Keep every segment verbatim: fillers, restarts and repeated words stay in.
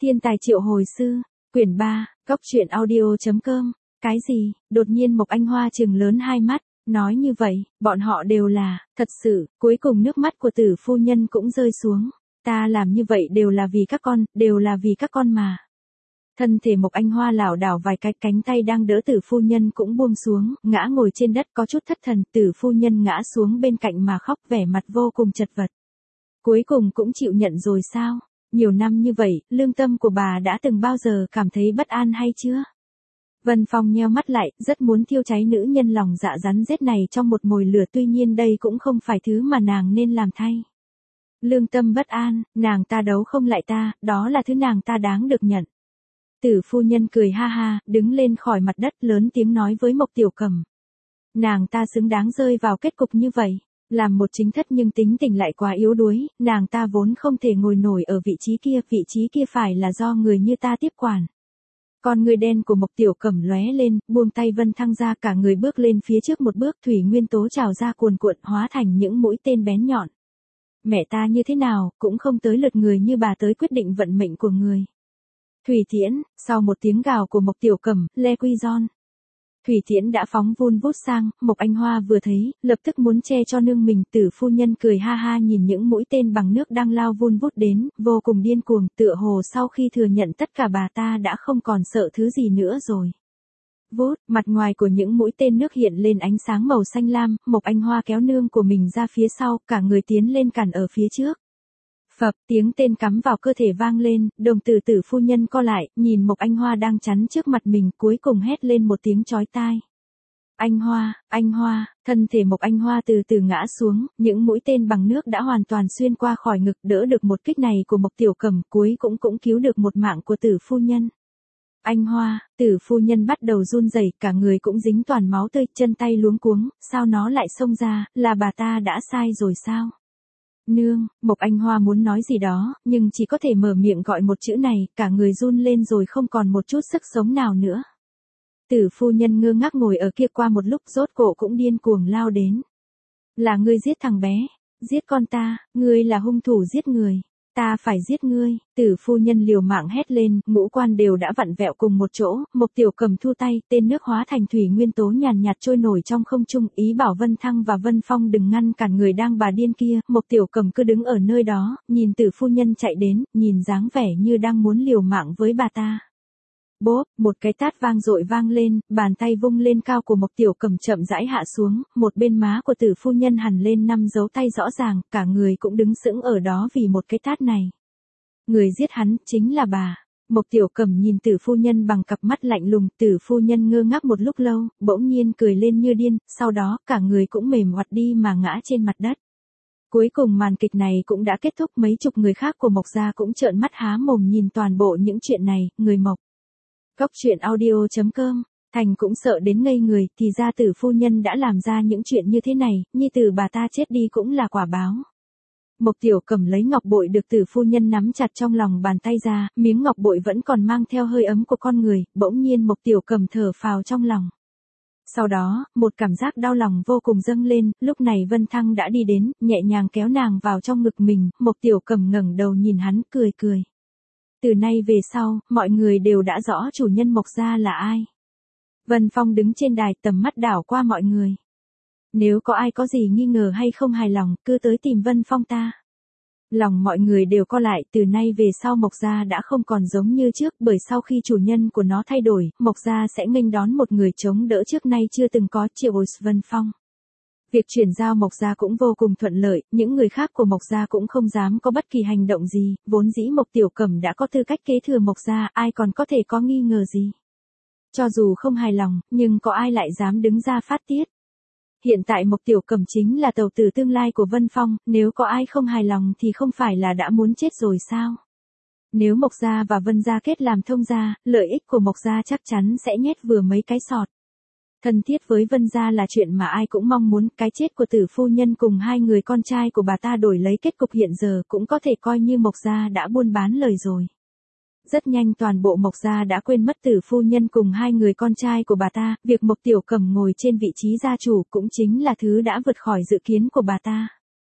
Thiên tài triệu hồi sư, quyển ba, cốc truyện audio.com, cái gì, đột nhiên Mộc Anh Hoa trừng lớn hai mắt, nói như vậy, bọn họ đều là, thật sự, cuối cùng nước mắt của tử phu nhân cũng rơi xuống, ta làm như vậy đều là vì các con, đều là vì các con mà. Thân thể Mộc Anh Hoa lảo đảo vài cái, cánh tay đang đỡ tử phu nhân cũng buông xuống, ngã ngồi trên đất có chút thất thần, tử phu nhân ngã xuống bên cạnh mà khóc vẻ mặt vô cùng chật vật. Cuối cùng cũng chịu nhận rồi sao? Nhiều năm như vậy, lương tâm của bà đã từng bao giờ cảm thấy bất an hay chưa? Vân Phong nheo mắt lại, rất muốn thiêu cháy nữ nhân lòng dạ rắn rết này trong một mồi lửa, tuy nhiên đây cũng không phải thứ mà nàng nên làm thay. Lương tâm bất an, nàng ta đấu không lại ta, đó là thứ nàng ta đáng được nhận. Tử phu nhân cười ha ha, đứng lên khỏi mặt đất lớn tiếng nói với Mộc Tiểu Cẩm. Nàng ta xứng đáng rơi vào kết cục như vậy. Làm một chính thất nhưng tính tình lại quá yếu đuối, nàng ta vốn không thể ngồi nổi ở vị trí kia, vị trí kia phải là do người như ta tiếp quản. Con người đen của Mộc Tiểu Cẩm lóe lên, buông tay Vân Thăng ra, cả người bước lên phía trước một bước, thủy nguyên tố trào ra cuồn cuộn hóa thành những mũi tên bén nhọn. Mẹ ta như thế nào, cũng không tới lượt người như bà tới quyết định vận mệnh của người. Thủy Thiển, sau một tiếng gào của Mộc Tiểu Cẩm, Le Quy Giòn. Thủy Thiển đã phóng vun vút sang, Mộc Anh Hoa vừa thấy, lập tức muốn che cho nương mình, tử phu nhân cười ha ha nhìn những mũi tên bằng nước đang lao vun vút đến, vô cùng điên cuồng, tựa hồ sau khi thừa nhận tất cả bà ta đã không còn sợ thứ gì nữa rồi. Vút, mặt ngoài của những mũi tên nước hiện lên ánh sáng màu xanh lam, Mộc Anh Hoa kéo nương của mình ra phía sau, cả người tiến lên cản ở phía trước. Phập, tiếng tên cắm vào cơ thể vang lên, đồng tử tử phu nhân co lại, nhìn Mộc Anh Hoa đang chắn trước mặt mình, cuối cùng hét lên một tiếng chói tai. Anh Hoa, anh Hoa, thân thể Mộc Anh Hoa từ từ ngã xuống, những mũi tên bằng nước đã hoàn toàn xuyên qua khỏi ngực, đỡ được một kích này của Mộc Tiểu Cẩm, cuối cũng cũng cứu được một mạng của tử phu nhân. Anh Hoa, tử phu nhân bắt đầu run rẩy, cả người cũng dính toàn máu tươi, chân tay luống cuống, sao nó lại xông ra, là bà ta đã sai rồi sao? Nương, Mộc Anh Hoa muốn nói gì đó, nhưng chỉ có thể mở miệng gọi một chữ này, cả người run lên rồi không còn một chút sức sống nào nữa. Tử phu nhân ngơ ngác ngồi ở kia, qua một lúc rốt cổ cũng điên cuồng lao đến. Là ngươi giết thằng bé, giết con ta, ngươi là hung thủ giết người, ta phải giết ngươi. Tử phu nhân liều mạng hét lên, ngũ quan đều đã vặn vẹo cùng một chỗ, Mộc Tiểu Cẩm thu tay, tên nước hóa thành thủy nguyên tố nhàn nhạt trôi nổi trong không trung, ý bảo Vân Thăng và Vân Phong đừng ngăn cản người đang bà điên kia. Mộc Tiểu Cẩm cứ đứng ở nơi đó, nhìn tử phu nhân chạy đến, nhìn dáng vẻ như đang muốn liều mạng với bà ta. Bốp, một cái tát vang dội vang lên, bàn tay vung lên cao của Mộc Tiểu Cẩm chậm rãi hạ xuống, một bên má của tử phu nhân hằn lên năm dấu tay rõ ràng, cả người cũng đứng sững ở đó vì một cái tát này. Người giết hắn, chính là bà. Mộc Tiểu Cẩm nhìn tử phu nhân bằng cặp mắt lạnh lùng, tử phu nhân ngơ ngác một lúc lâu, bỗng nhiên cười lên như điên, sau đó cả người cũng mềm oặt đi mà ngã trên mặt đất. Cuối cùng màn kịch này cũng đã kết thúc, mấy chục người khác của Mộc gia cũng trợn mắt há mồm nhìn toàn bộ những chuyện này, người Mộc. Cốc truyện audio.com, Thành cũng sợ đến ngây người, thì ra tử phu nhân đã làm ra những chuyện như thế này, nhi tử bà ta chết đi cũng là quả báo. Mộc Tiểu Cẩm lấy ngọc bội được tử phu nhân nắm chặt trong lòng bàn tay ra, miếng ngọc bội vẫn còn mang theo hơi ấm của con người, bỗng nhiên Mộc Tiểu Cẩm thở phào trong lòng. Sau đó, một cảm giác đau lòng vô cùng dâng lên, lúc này Vân Thăng đã đi đến, nhẹ nhàng kéo nàng vào trong ngực mình, Mộc Tiểu Cẩm ngẩng đầu nhìn hắn, cười cười. Từ nay về sau, mọi người đều đã rõ chủ nhân Mộc gia là ai. Vân Phong đứng trên đài, tầm mắt đảo qua mọi người. Nếu có ai có gì nghi ngờ hay không hài lòng, cứ tới tìm Vân Phong ta. Lòng mọi người đều co lại, từ nay về sau Mộc gia đã không còn giống như trước, bởi sau khi chủ nhân của nó thay đổi, Mộc gia sẽ nghênh đón một người chống đỡ trước nay chưa từng có, Triệu Vân Phong. Việc chuyển giao Mộc gia cũng vô cùng thuận lợi, những người khác của Mộc gia cũng không dám có bất kỳ hành động gì, vốn dĩ Mộc Tiểu Cẩm đã có tư cách kế thừa Mộc gia, ai còn có thể có nghi ngờ gì. Cho dù không hài lòng, nhưng có ai lại dám đứng ra phát tiết. Hiện tại Mộc Tiểu Cẩm chính là tàu tử tương lai của Vân Phong, nếu có ai không hài lòng thì không phải là đã muốn chết rồi sao? Nếu Mộc gia và Vân gia kết làm thông gia, lợi ích của Mộc gia chắc chắn sẽ nhét vừa mấy cái sọt. Thân thiết với Vân gia là chuyện mà ai cũng mong muốn, cái chết của tử phu nhân cùng hai người con trai của bà ta đổi lấy kết cục hiện giờ cũng có thể coi như Mộc gia đã buôn bán lời rồi. Rất nhanh toàn bộ Mộc gia đã quên mất tử phu nhân cùng hai người con trai của bà ta, việc Mộc Tiểu Cẩm ngồi trên vị trí gia chủ cũng chính là thứ đã vượt khỏi dự kiến của bà ta.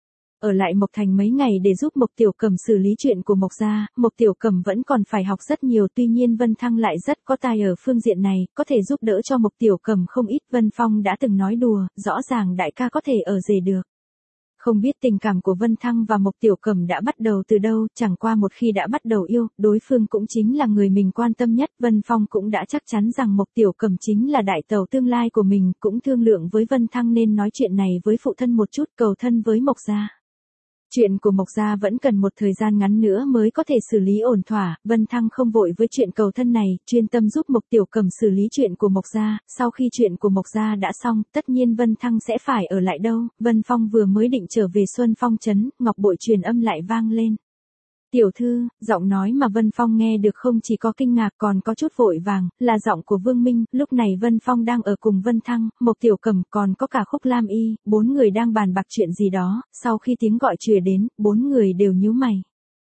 ở lại Mộc Thành mấy ngày để giúp Mộc Tiểu Cẩm xử lý chuyện của Mộc gia. Mộc Tiểu Cẩm vẫn còn phải học rất nhiều, tuy nhiên Vân Thăng lại rất có tài ở phương diện này, có thể giúp đỡ cho Mộc Tiểu Cẩm không ít. Vân Phong đã từng nói đùa, rõ ràng đại ca có thể ở rể được. Không biết tình cảm của Vân Thăng và Mộc Tiểu Cẩm đã bắt đầu từ đâu, chẳng qua một khi đã bắt đầu yêu, đối phương cũng chính là người mình quan tâm nhất. Vân Phong cũng đã chắc chắn rằng Mộc Tiểu Cẩm chính là đại tẩu tương lai của mình, cũng thương lượng với Vân Thăng nên nói chuyện này với phụ thân một chút, cầu thân với Mộc gia. Chuyện của Mộc gia vẫn cần một thời gian ngắn nữa mới có thể xử lý ổn thỏa, Vân Thăng không vội với chuyện cầu thân này, chuyên tâm giúp Mộc Tiểu Cẩm xử lý chuyện của Mộc gia. Sau khi chuyện của Mộc gia đã xong, tất nhiên Vân Thăng sẽ phải ở lại đâu. Vân Phong vừa mới định trở về Xuân Phong trấn, ngọc bội truyền âm lại vang lên. Tiểu thư, giọng nói mà Vân Phong nghe được không chỉ có kinh ngạc còn có chút vội vàng, là giọng của Vương Minh. Lúc này Vân Phong đang ở cùng Vân Thăng, Mộc Tiểu Cẩm còn có cả Khúc Lam Y, bốn người đang bàn bạc chuyện gì đó. Sau khi tiếng gọi truyền đến, bốn người đều nhíu mày.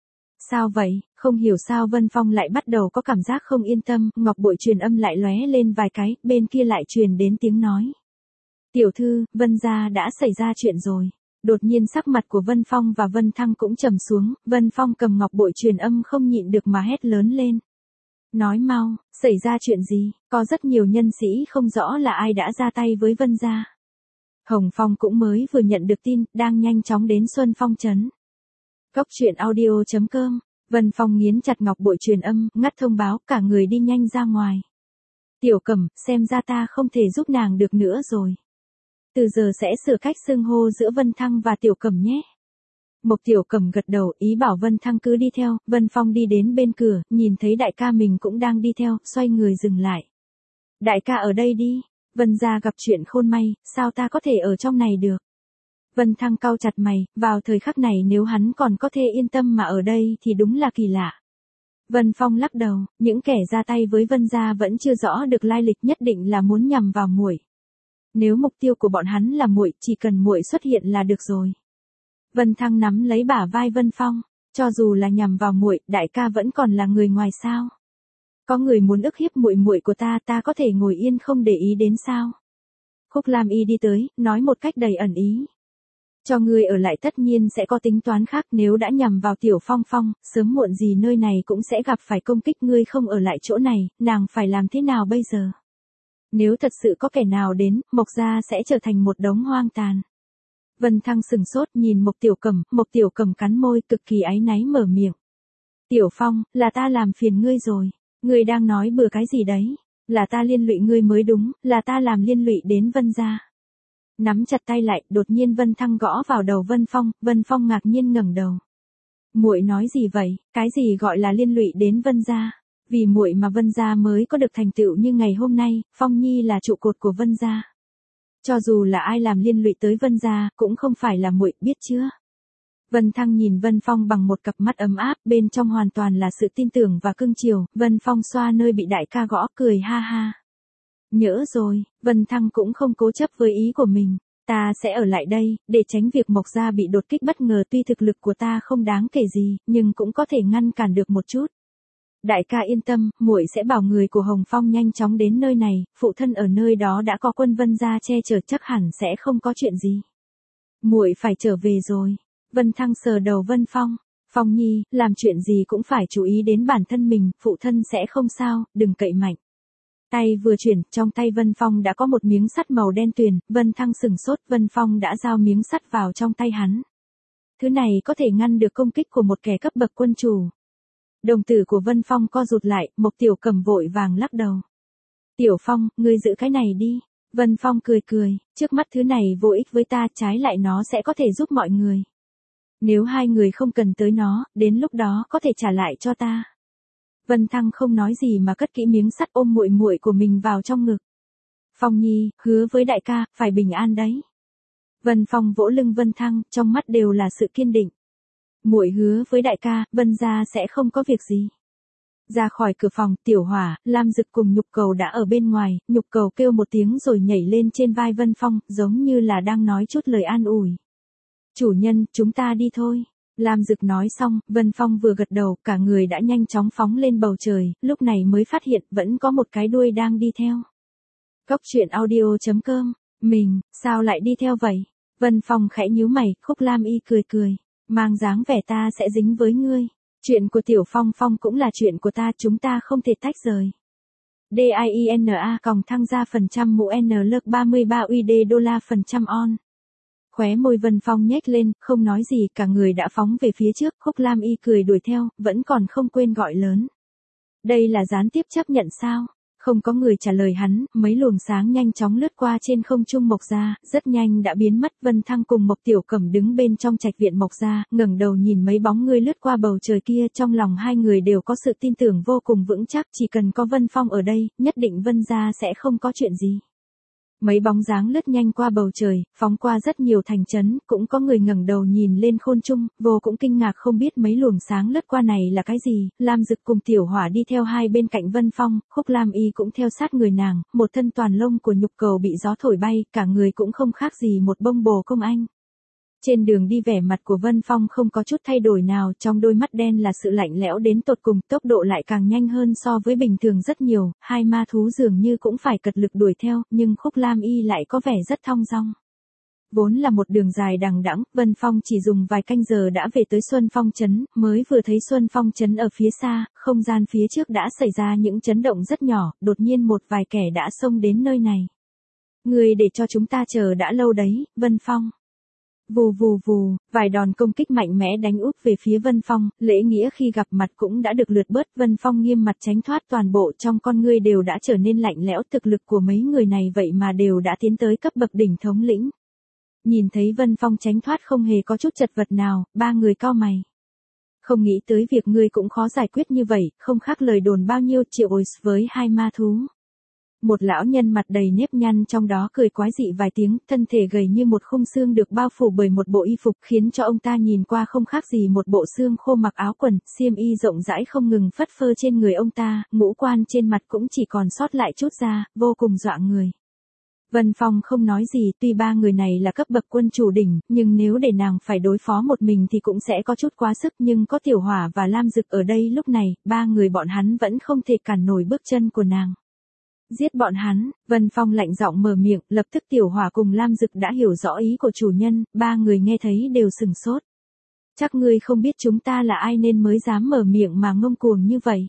Sao vậy? Không hiểu sao Vân Phong lại bắt đầu có cảm giác không yên tâm, ngọc bội truyền âm lại lóe lên vài cái, bên kia lại truyền đến tiếng nói. Tiểu thư, Vân gia đã xảy ra chuyện rồi. Đột nhiên sắc mặt của Vân Phong và Vân Thăng cũng trầm xuống, Vân Phong cầm ngọc bội truyền âm không nhịn được mà hét lớn lên. Nói mau, xảy ra chuyện gì, có rất nhiều nhân sĩ không rõ là ai đã ra tay với Vân gia. Hồng Phong cũng mới vừa nhận được tin, đang nhanh chóng đến Xuân Phong trấn. Cốc truyện audio chấm com, Vân Phong nghiến chặt ngọc bội truyền âm, ngắt thông báo, cả người đi nhanh ra ngoài. Tiểu Cẩm, xem ra ta không thể giúp nàng được nữa rồi. Từ giờ sẽ sửa cách xưng hô giữa Vân Thăng và Tiểu Cẩm nhé. Mộc Tiểu Cẩm gật đầu, ý bảo Vân Thăng cứ đi theo. Vân Phong đi đến bên cửa, nhìn thấy đại ca mình cũng đang đi theo, xoay người dừng lại. Đại ca ở đây đi, Vân gia gặp chuyện khôn may, sao ta có thể ở trong này được. Vân Thăng cau chặt mày, vào thời khắc này nếu hắn còn có thể yên tâm mà ở đây thì đúng là kỳ lạ. Vân Phong lắc đầu, những kẻ ra tay với Vân gia vẫn chưa rõ được lai lịch, nhất định là muốn nhằm vào muội. Nếu mục tiêu của bọn hắn là muội, chỉ cần muội xuất hiện là được rồi. Vân Thăng nắm lấy bả vai Vân Phong, cho dù là nhằm vào muội, đại ca vẫn còn là người ngoài sao? Có người muốn ức hiếp muội muội của ta, ta có thể ngồi yên không để ý đến sao? Khúc Lam Y đi tới, nói một cách đầy ẩn ý. Cho ngươi ở lại tất nhiên sẽ có tính toán khác, nếu đã nhằm vào Tiểu Phong Phong, sớm muộn gì nơi này cũng sẽ gặp phải công kích, ngươi không ở lại chỗ này, nàng phải làm thế nào bây giờ? Nếu thật sự có kẻ nào đến, Mộc gia sẽ trở thành một đống hoang tàn. Vân Thăng sừng sốt nhìn Mộc Tiểu Cẩm, Mộc Tiểu Cẩm cắn môi, cực kỳ áy náy mở miệng. Tiểu Phong, là ta làm phiền ngươi rồi. Ngươi đang nói bừa cái gì đấy? Là ta liên lụy ngươi mới đúng, là ta làm liên lụy đến Vân gia. Nắm chặt tay lại, đột nhiên Vân Thăng gõ vào đầu Vân Phong, Vân Phong ngạc nhiên ngẩng đầu. Muội nói gì vậy? Cái gì gọi là liên lụy đến Vân gia? Vì muội mà Vân gia mới có được thành tựu như ngày hôm nay, Phong Nhi là trụ cột của Vân gia. Cho dù là ai làm liên lụy tới Vân gia, cũng không phải là muội, biết chưa? Vân Thăng nhìn Vân Phong bằng một cặp mắt ấm áp, bên trong hoàn toàn là sự tin tưởng và cưng chiều. Vân Phong xoa nơi bị đại ca gõ, cười ha ha. Nhỡ rồi, Vân Thăng cũng không cố chấp với ý của mình. Ta sẽ ở lại đây, để tránh việc Mộc gia bị đột kích bất ngờ, tuy thực lực của ta không đáng kể gì, nhưng cũng có thể ngăn cản được một chút. Đại ca yên tâm, muội sẽ bảo người của Hồng Phong nhanh chóng đến nơi này, phụ thân ở nơi đó đã có quân Vân gia che chở, chắc hẳn sẽ không có chuyện gì. Muội phải trở về rồi. Vân Thăng sờ đầu Vân Phong. Phong Nhi, làm chuyện gì cũng phải chú ý đến bản thân mình, phụ thân sẽ không sao, đừng cậy mạnh. Tay vừa chuyển, trong tay Vân Phong đã có một miếng sắt màu đen tuyền, Vân Thăng sừng sốt, Vân Phong đã giao miếng sắt vào trong tay hắn. Thứ này có thể ngăn được công kích của một kẻ cấp bậc quân chủ. Đồng tử của Vân Phong co rụt lại, Mộc Tiểu Cẩm vội vàng lắc đầu. Tiểu Phong, ngươi giữ cái này đi. Vân Phong cười cười, trước mắt thứ này vô ích với ta, trái lại nó sẽ có thể giúp mọi người. Nếu hai người không cần tới nó, đến lúc đó có thể trả lại cho ta. Vân Thăng không nói gì mà cất kỹ miếng sắt, ôm muội muội của mình vào trong ngực. Phong Nhi, hứa với đại ca, phải bình an đấy. Vân Phong vỗ lưng Vân Thăng, trong mắt đều là sự kiên định. Muội hứa với đại ca, Vân gia sẽ không có việc gì. Ra khỏi cửa phòng, Tiểu Hỏa, Lam Dực cùng Nhục Cầu đã ở bên ngoài, Nhục Cầu kêu một tiếng rồi nhảy lên trên vai Vân Phong, giống như là đang nói chút lời an ủi. Chủ nhân, chúng ta đi thôi. Lam Dực nói xong, Vân Phong vừa gật đầu, cả người đã nhanh chóng phóng lên bầu trời, lúc này mới phát hiện vẫn có một cái đuôi đang đi theo. Cốc truyện audio chấm com, mình, sao lại đi theo vậy? Vân Phong khẽ nhíu mày, Khúc Lam Y cười cười, mang dáng vẻ ta sẽ dính với ngươi. Chuyện của Tiểu Phong Phong cũng là chuyện của ta, chúng ta không thể tách rời. D-I-E-N-A còng thăng ra phần trăm mũ N L ba mươi ba U D đô la phần trăm on. Khóe môi Vân Phong nhếch lên, không nói gì, cả người đã phóng về phía trước, Khúc Lam Y cười đuổi theo, vẫn còn không quên gọi lớn. Đây là gián tiếp chấp nhận sao? Không có người trả lời hắn, mấy luồng sáng nhanh chóng lướt qua trên không trung Mộc Gia, rất nhanh đã biến mất. Vân Thăng cùng Mộc Tiểu Cẩm đứng bên trong trạch viện Mộc Gia, ngẩng đầu nhìn mấy bóng người lướt qua bầu trời kia, trong lòng hai người đều có sự tin tưởng vô cùng vững chắc, chỉ cần có Vân Phong ở đây, nhất định Vân gia sẽ không có chuyện gì. Mấy bóng dáng lướt nhanh qua bầu trời, phóng qua rất nhiều thành trấn, cũng có người ngẩng đầu nhìn lên khôn trung, vô cũng kinh ngạc không biết mấy luồng sáng lướt qua này là cái gì. Lam Dực cùng Tiểu Hỏa đi theo hai bên cạnh Vân Phong, Khúc Lam Y cũng theo sát người nàng, một thân toàn lông của nhục cầu bị gió thổi bay, cả người cũng không khác gì một bông bồ công anh. Trên đường đi vẻ mặt của Vân Phong không có chút thay đổi nào, trong đôi mắt đen là sự lạnh lẽo đến tột cùng, tốc độ lại càng nhanh hơn so với bình thường rất nhiều, hai ma thú dường như cũng phải cật lực đuổi theo, nhưng Khúc Lam Y lại có vẻ rất thong dong. Vốn là một đường dài đằng đẵng, Vân Phong chỉ dùng vài canh giờ đã về tới Xuân Phong Trấn, mới vừa thấy Xuân Phong Trấn ở phía xa, không gian phía trước đã xảy ra những chấn động rất nhỏ, đột nhiên một vài kẻ đã xông đến nơi này. Người để cho chúng ta chờ đã lâu đấy, Vân Phong. Vù vù vù, vài đòn công kích mạnh mẽ đánh úp về phía Vân Phong, lễ nghĩa khi gặp mặt cũng đã được lượt bớt. Vân Phong nghiêm mặt tránh thoát, toàn bộ trong con ngươi đều đã trở nên lạnh lẽo, thực lực của mấy người này vậy mà đều đã tiến tới cấp bậc đỉnh thống lĩnh. Nhìn thấy Vân Phong tránh thoát không hề có chút chật vật nào, ba người cau mày. Không nghĩ tới việc ngươi cũng khó giải quyết như vậy, không khác lời đồn bao nhiêu triệu ôi với hai ma thú. Một lão nhân mặt đầy nếp nhăn trong đó cười quái dị vài tiếng, thân thể gầy như một khung xương được bao phủ bởi một bộ y phục khiến cho ông ta nhìn qua không khác gì một bộ xương khô mặc áo quần, xiêm y rộng rãi không ngừng phất phơ trên người ông ta, ngũ quan trên mặt cũng chỉ còn sót lại chút da, vô cùng dọa người. Vân Phong không nói gì, tuy ba người này là cấp bậc quân chủ đỉnh, nhưng nếu để nàng phải đối phó một mình thì cũng sẽ có chút quá sức, nhưng có Tiểu Hỏa và Lam Dực ở đây lúc này, ba người bọn hắn vẫn không thể cản nổi bước chân của nàng. Giết bọn hắn, Vân Phong lạnh giọng mở miệng, lập tức Tiểu Hỏa cùng Lam Dực đã hiểu rõ ý của chủ nhân, ba người nghe thấy đều sừng sốt. Chắc ngươi không biết chúng ta là ai nên mới dám mở miệng mà ngông cuồng như vậy.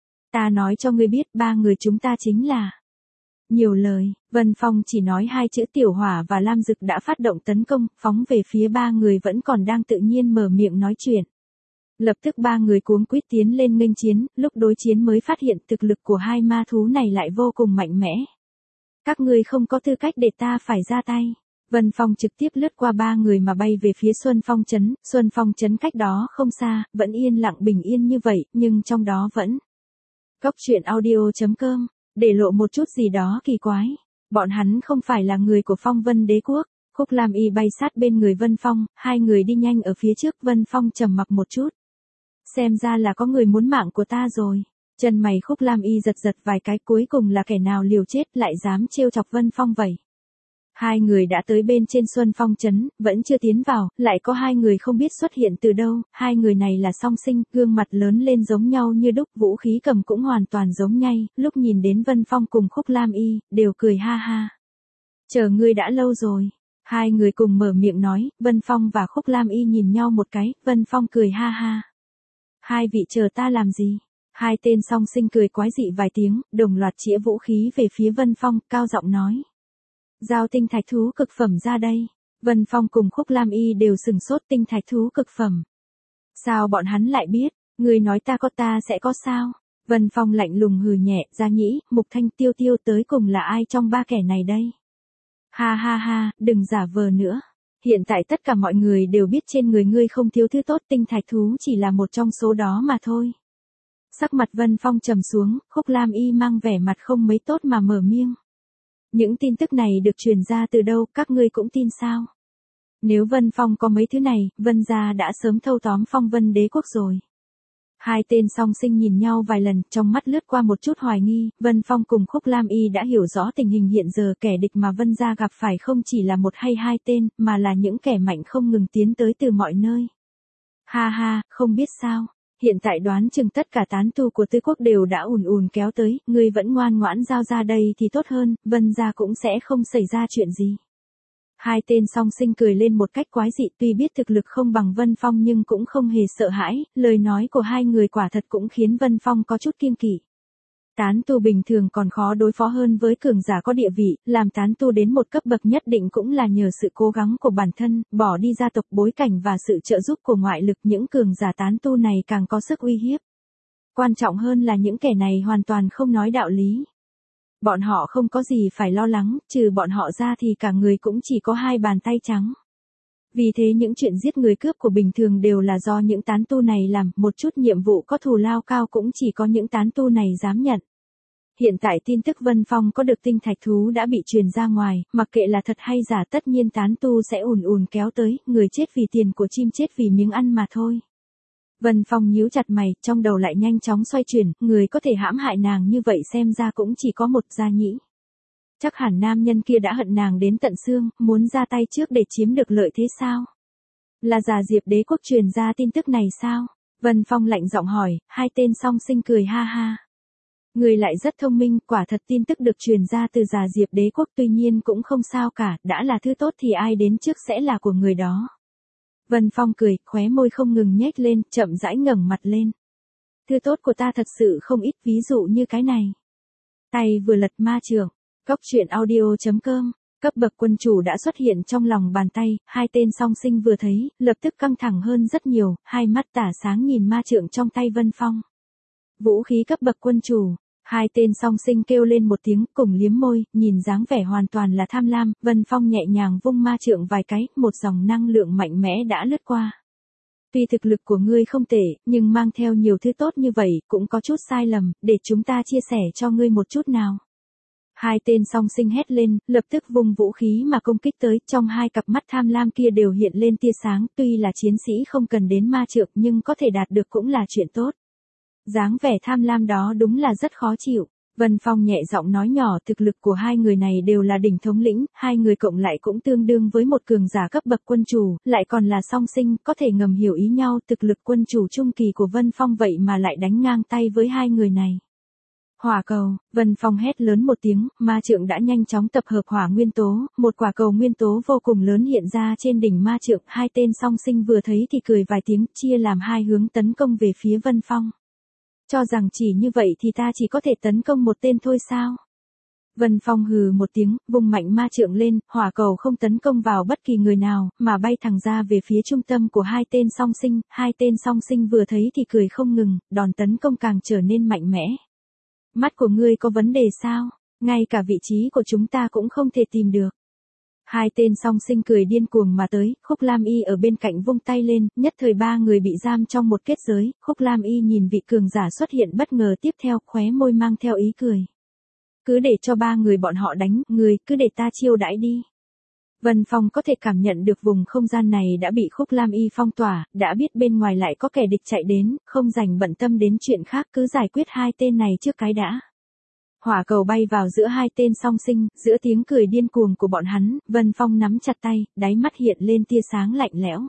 Ta nói cho ngươi biết, ba người chúng ta chính là... Nhiều lời, Vân Phong chỉ nói hai chữ. Tiểu Hỏa và Lam Dực đã phát động tấn công, phóng về phía ba người vẫn còn đang tự nhiên mở miệng nói chuyện. Lập tức ba người cuống quýt tiến lên nghênh chiến, lúc đối chiến mới phát hiện thực lực của hai ma thú này lại vô cùng mạnh mẽ. Các ngươi không có tư cách để ta phải ra tay. Vân Phong trực tiếp lướt qua ba người mà bay về phía Xuân Phong Trấn, Xuân Phong Trấn cách đó không xa, vẫn yên lặng bình yên như vậy, nhưng trong đó vẫn... Cốc truyện audio chấm com, để lộ một chút gì đó kỳ quái. Bọn hắn không phải là người của Phong Vân Đế Quốc. Khúc Lam Y bay sát bên người Vân Phong, hai người đi nhanh ở phía trước. Vân Phong trầm mặc một chút. Xem ra là có người muốn mạng của ta rồi. Chân mày Khúc Lam Y giật giật vài cái, cuối cùng là kẻ nào liều chết lại dám trêu chọc Vân Phong vậy. Hai người đã tới bên trên Xuân Phong Trấn, vẫn chưa tiến vào, lại có hai người không biết xuất hiện từ đâu, hai người này là song sinh, gương mặt lớn lên giống nhau như đúc, vũ khí cầm cũng hoàn toàn giống nhau, lúc nhìn đến Vân Phong cùng Khúc Lam Y, đều cười ha ha. Chờ ngươi đã lâu rồi. Hai người cùng mở miệng nói, Vân Phong và Khúc Lam Y nhìn nhau một cái, Vân Phong cười ha ha. Hai vị chờ ta làm gì? Hai tên song sinh cười quái dị vài tiếng, đồng loạt chĩa vũ khí về phía Vân Phong, cao giọng nói. Giao tinh thạch thú cực phẩm ra đây. Vân Phong cùng Khúc Lam Y đều sừng sốt, tinh thạch thú cực phẩm. Sao bọn hắn lại biết, người nói ta có ta sẽ có sao? Vân Phong lạnh lùng hừ nhẹ, Gia Nhĩ, Mục Thanh, Tiêu Tiêu tới cùng là ai trong ba kẻ này đây? Ha ha ha, đừng giả vờ nữa. Hiện tại tất cả mọi người đều biết trên người ngươi không thiếu thứ tốt, tinh thạch thú chỉ là một trong số đó mà thôi. Sắc mặt Vân Phong trầm xuống, Khúc Lam Y mang vẻ mặt không mấy tốt mà mở miệng. Những tin tức này được truyền ra từ đâu, các ngươi cũng tin sao? Nếu Vân Phong có mấy thứ này, Vân gia đã sớm thâu tóm Phong Vân Đế Quốc rồi. Hai tên song sinh nhìn nhau vài lần, trong mắt lướt qua một chút hoài nghi, Vân Phong cùng Khúc Lam Y đã hiểu rõ tình hình hiện giờ, kẻ địch mà Vân gia gặp phải không chỉ là một hay hai tên, mà là những kẻ mạnh không ngừng tiến tới từ mọi nơi. Ha ha, không biết sao, hiện tại đoán chừng tất cả tán tu của Tư Quốc đều đã ùn ùn kéo tới, ngươi vẫn ngoan ngoãn giao ra đây thì tốt hơn, Vân gia cũng sẽ không xảy ra chuyện gì. Hai tên song sinh cười lên một cách quái dị, tuy biết thực lực không bằng Vân Phong nhưng cũng không hề sợ hãi, lời nói của hai người quả thật cũng khiến Vân Phong có chút kiêng kỵ. Tán tu bình thường còn khó đối phó hơn với cường giả có địa vị, làm tán tu đến một cấp bậc nhất định cũng là nhờ sự cố gắng của bản thân, bỏ đi gia tộc bối cảnh và sự trợ giúp của ngoại lực, những cường giả tán tu này càng có sức uy hiếp. Quan trọng hơn là những kẻ này hoàn toàn không nói đạo lý. Bọn họ không có gì phải lo lắng, trừ bọn họ ra thì cả người cũng chỉ có hai bàn tay trắng. Vì thế những chuyện giết người cướp của bình thường đều là do những tán tu này làm, một chút nhiệm vụ có thù lao cao cũng chỉ có những tán tu này dám nhận. Hiện tại tin tức Vân Phong có được tinh thạch thú đã bị truyền ra ngoài, mặc kệ là thật hay giả tất nhiên tán tu sẽ ùn ùn kéo tới, người chết vì tiền của chim chết vì miếng ăn mà thôi. Vân Phong nhíu chặt mày, trong đầu lại nhanh chóng xoay chuyển, người có thể hãm hại nàng như vậy xem ra cũng chỉ có một Gia Nhĩ. Chắc hẳn nam nhân kia đã hận nàng đến tận xương, muốn ra tay trước để chiếm được lợi thế sao? Là Già Diệp Đế Quốc truyền ra tin tức này sao? Vân Phong lạnh giọng hỏi, hai tên song sinh cười ha ha. Người lại rất thông minh, quả thật tin tức được truyền ra từ Già Diệp Đế Quốc, tuy nhiên cũng không sao cả, đã là thứ tốt thì ai đến trước sẽ là của người đó. Vân Phong cười, khóe môi không ngừng nhếch lên, chậm rãi ngẩng mặt lên. Thứ tốt của ta thật sự không ít, ví dụ như cái này. Tay vừa lật ma trượng, Cốc truyện audio chấm com, cấp bậc quân chủ đã xuất hiện trong lòng bàn tay, hai tên song sinh vừa thấy, lập tức căng thẳng hơn rất nhiều, hai mắt tỏa sáng nhìn ma trượng trong tay Vân Phong. Vũ khí cấp bậc quân chủ. Hai tên song sinh kêu lên một tiếng, cùng liếm môi, nhìn dáng vẻ hoàn toàn là tham lam, Vân Phong nhẹ nhàng vung ma trượng vài cái, một dòng năng lượng mạnh mẽ đã lướt qua. Tuy thực lực của ngươi không tệ, nhưng mang theo nhiều thứ tốt như vậy, cũng có chút sai lầm, để chúng ta chia sẻ cho ngươi một chút nào. Hai tên song sinh hét lên, lập tức vung vũ khí mà công kích tới, trong hai cặp mắt tham lam kia đều hiện lên tia sáng, tuy là chiến sĩ không cần đến ma trượng nhưng có thể đạt được cũng là chuyện tốt. Dáng vẻ tham lam đó đúng là rất khó chịu. Vân Phong nhẹ giọng nói nhỏ, thực lực của hai người này đều là đỉnh thống lĩnh, hai người cộng lại cũng tương đương với một cường giả cấp bậc quân chủ, lại còn là song sinh, có thể ngầm hiểu ý nhau, thực lực quân chủ trung kỳ của Vân Phong vậy mà lại đánh ngang tay với hai người này. Hỏa cầu, Vân Phong hét lớn một tiếng, ma trượng đã nhanh chóng tập hợp hỏa nguyên tố, một quả cầu nguyên tố vô cùng lớn hiện ra trên đỉnh ma trượng, hai tên song sinh vừa thấy thì cười vài tiếng, chia làm hai hướng tấn công về phía Vân Phong. Cho rằng chỉ như vậy thì ta chỉ có thể tấn công một tên thôi sao? Vân Phong hừ một tiếng, vung mạnh ma trượng lên, hỏa cầu không tấn công vào bất kỳ người nào, mà bay thẳng ra về phía trung tâm của hai tên song sinh, hai tên song sinh vừa thấy thì cười không ngừng, đòn tấn công càng trở nên mạnh mẽ. Mắt của ngươi có vấn đề sao? Ngay cả vị trí của chúng ta cũng không thể tìm được. Hai tên song sinh cười điên cuồng mà tới, Khúc Lam Y ở bên cạnh vung tay lên, nhất thời ba người bị giam trong một kết giới, Khúc Lam Y nhìn vị cường giả xuất hiện bất ngờ tiếp theo, khóe môi mang theo ý cười. Cứ để cho ba người bọn họ đánh, người cứ để ta chiêu đãi đi. Vân Phong có thể cảm nhận được vùng không gian này đã bị Khúc Lam Y phong tỏa, đã biết bên ngoài lại có kẻ địch chạy đến, không dành bận tâm đến chuyện khác, cứ giải quyết hai tên này trước cái đã. Hỏa cầu bay vào giữa hai tên song sinh, giữa tiếng cười điên cuồng của bọn hắn, Vân Phong nắm chặt tay, đáy mắt hiện lên tia sáng lạnh lẽo.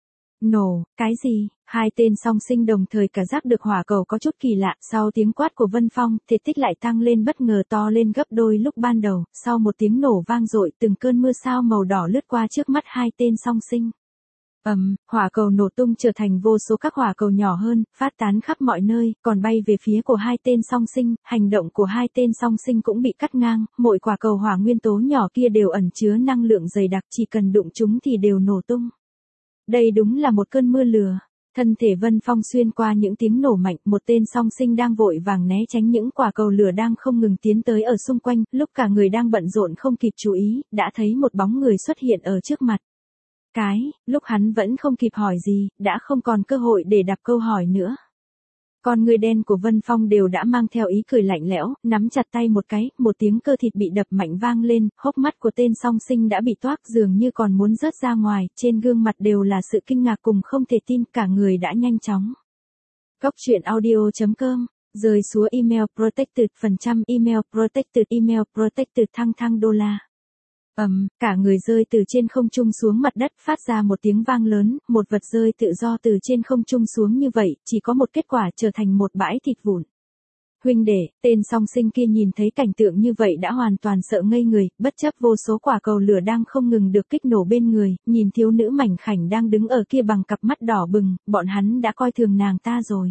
Nổ, cái gì? Hai tên song sinh đồng thời cả giác được hỏa cầu có chút kỳ lạ, sau tiếng quát của Vân Phong, thể tích lại tăng lên bất ngờ to lên gấp đôi lúc ban đầu, sau một tiếng nổ vang dội, từng cơn mưa sao màu đỏ lướt qua trước mắt hai tên song sinh. Ầm, um, hỏa cầu nổ tung trở thành vô số các hỏa cầu nhỏ hơn, phát tán khắp mọi nơi, còn bay về phía của hai tên song sinh, hành động của hai tên song sinh cũng bị cắt ngang, mỗi quả cầu hỏa nguyên tố nhỏ kia đều ẩn chứa năng lượng dày đặc, chỉ cần đụng chúng thì đều nổ tung. Đây đúng là một cơn mưa lửa. Thân thể Vân Phong xuyên qua những tiếng nổ mạnh, một tên song sinh đang vội vàng né tránh những quả cầu lửa đang không ngừng tiến tới ở xung quanh, lúc cả người đang bận rộn không kịp chú ý, đã thấy một bóng người xuất hiện ở trước mặt. Cái, lúc hắn vẫn không kịp hỏi gì, đã không còn cơ hội để đặt câu hỏi nữa. Con người đen của Vân Phong đều đã mang theo ý cười lạnh lẽo, nắm chặt tay một cái, một tiếng cơ thịt bị đập mạnh vang lên, hốc mắt của tên song sinh đã bị toác dường như còn muốn rớt ra ngoài, trên gương mặt đều là sự kinh ngạc cùng không thể tin, cả người đã nhanh chóng. Cốc truyện audio chấm com, rơi xuống email protected phần trăm email protected email protected thăng thăng đô la. Ầm, um, cả người rơi từ trên không trung xuống mặt đất, phát ra một tiếng vang lớn, một vật rơi tự do từ trên không trung xuống như vậy, chỉ có một kết quả, trở thành một bãi thịt vụn. Huynh đệ, tên song sinh kia nhìn thấy cảnh tượng như vậy đã hoàn toàn sợ ngây người, bất chấp vô số quả cầu lửa đang không ngừng được kích nổ bên người, nhìn thiếu nữ mảnh khảnh đang đứng ở kia bằng cặp mắt đỏ bừng, bọn hắn đã coi thường nàng ta rồi.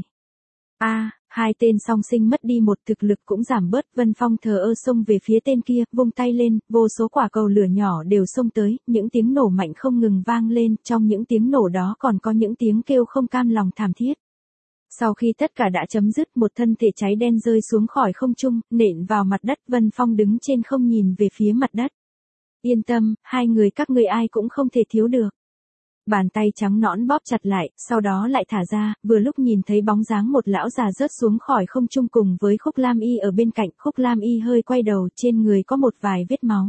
A, hai tên song sinh mất đi một, thực lực cũng giảm bớt. Vân Phong thờ ơ xông về phía tên kia, vung tay lên, vô số quả cầu lửa nhỏ đều xông tới, những tiếng nổ mạnh không ngừng vang lên, trong những tiếng nổ đó còn có những tiếng kêu không cam lòng thảm thiết. Sau khi tất cả đã chấm dứt, một thân thể cháy đen rơi xuống khỏi không trung, nện vào mặt đất. Vân Phong đứng trên không nhìn về phía mặt đất. Yên tâm, hai người các ngươi ai cũng không thể thiếu được. Bàn tay trắng nõn bóp chặt lại, sau đó lại thả ra, vừa lúc nhìn thấy bóng dáng một lão già rớt xuống khỏi không trung cùng với Khúc Lam Y ở bên cạnh. Khúc Lam Y hơi quay đầu, trên người có một vài vết máu.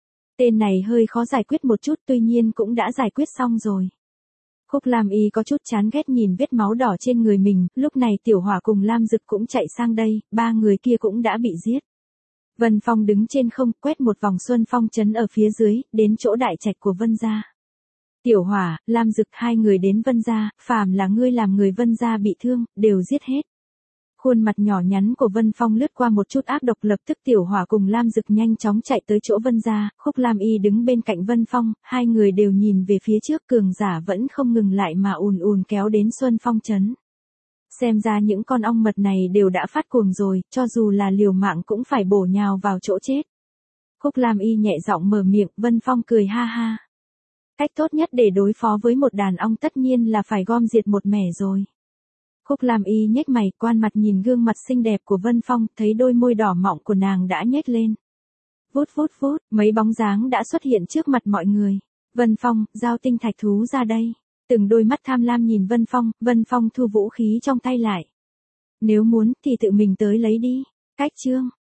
Tên này hơi khó giải quyết một chút, tuy nhiên cũng đã giải quyết xong rồi. Khúc Lam Y có chút chán ghét nhìn vết máu đỏ trên người mình, lúc này Tiểu Hỏa cùng Lam Dực cũng chạy sang đây, ba người kia cũng đã bị giết. Vân Phong đứng trên không, quét một vòng xuân phong trấn ở phía dưới, đến chỗ đại trạch của Vân gia. Tiểu Hỏa, Lam Dực hai người đến Vân gia, phàm là ngươi làm người Vân gia bị thương, đều giết hết. Khuôn mặt nhỏ nhắn của Vân Phong lướt qua một chút ác độc, lập tức Tiểu Hỏa cùng Lam Dực nhanh chóng chạy tới chỗ Vân gia. Khúc Lam Y đứng bên cạnh Vân Phong, hai người đều nhìn về phía trước, cường giả vẫn không ngừng lại mà ùn ùn kéo đến Xuân Phong trấn. Xem ra những con ong mật này đều đã phát cuồng rồi, cho dù là liều mạng cũng phải bổ nhào vào chỗ chết. Khúc Lam Y nhẹ giọng mở miệng, Vân Phong cười ha ha. Cách tốt nhất để đối phó với một đàn ong tất nhiên là phải gom diệt một mẻ rồi. Khúc Lam Y nhếch mày, quan mặt nhìn gương mặt xinh đẹp của Vân Phong, thấy đôi môi đỏ mọng của nàng đã nhếch lên. Vút vút vút, mấy bóng dáng đã xuất hiện trước mặt mọi người. Vân Phong, giao tinh thạch thú ra đây. Từng đôi mắt tham lam nhìn Vân Phong, Vân Phong thu vũ khí trong tay lại. Nếu muốn thì tự mình tới lấy đi. Cách chương.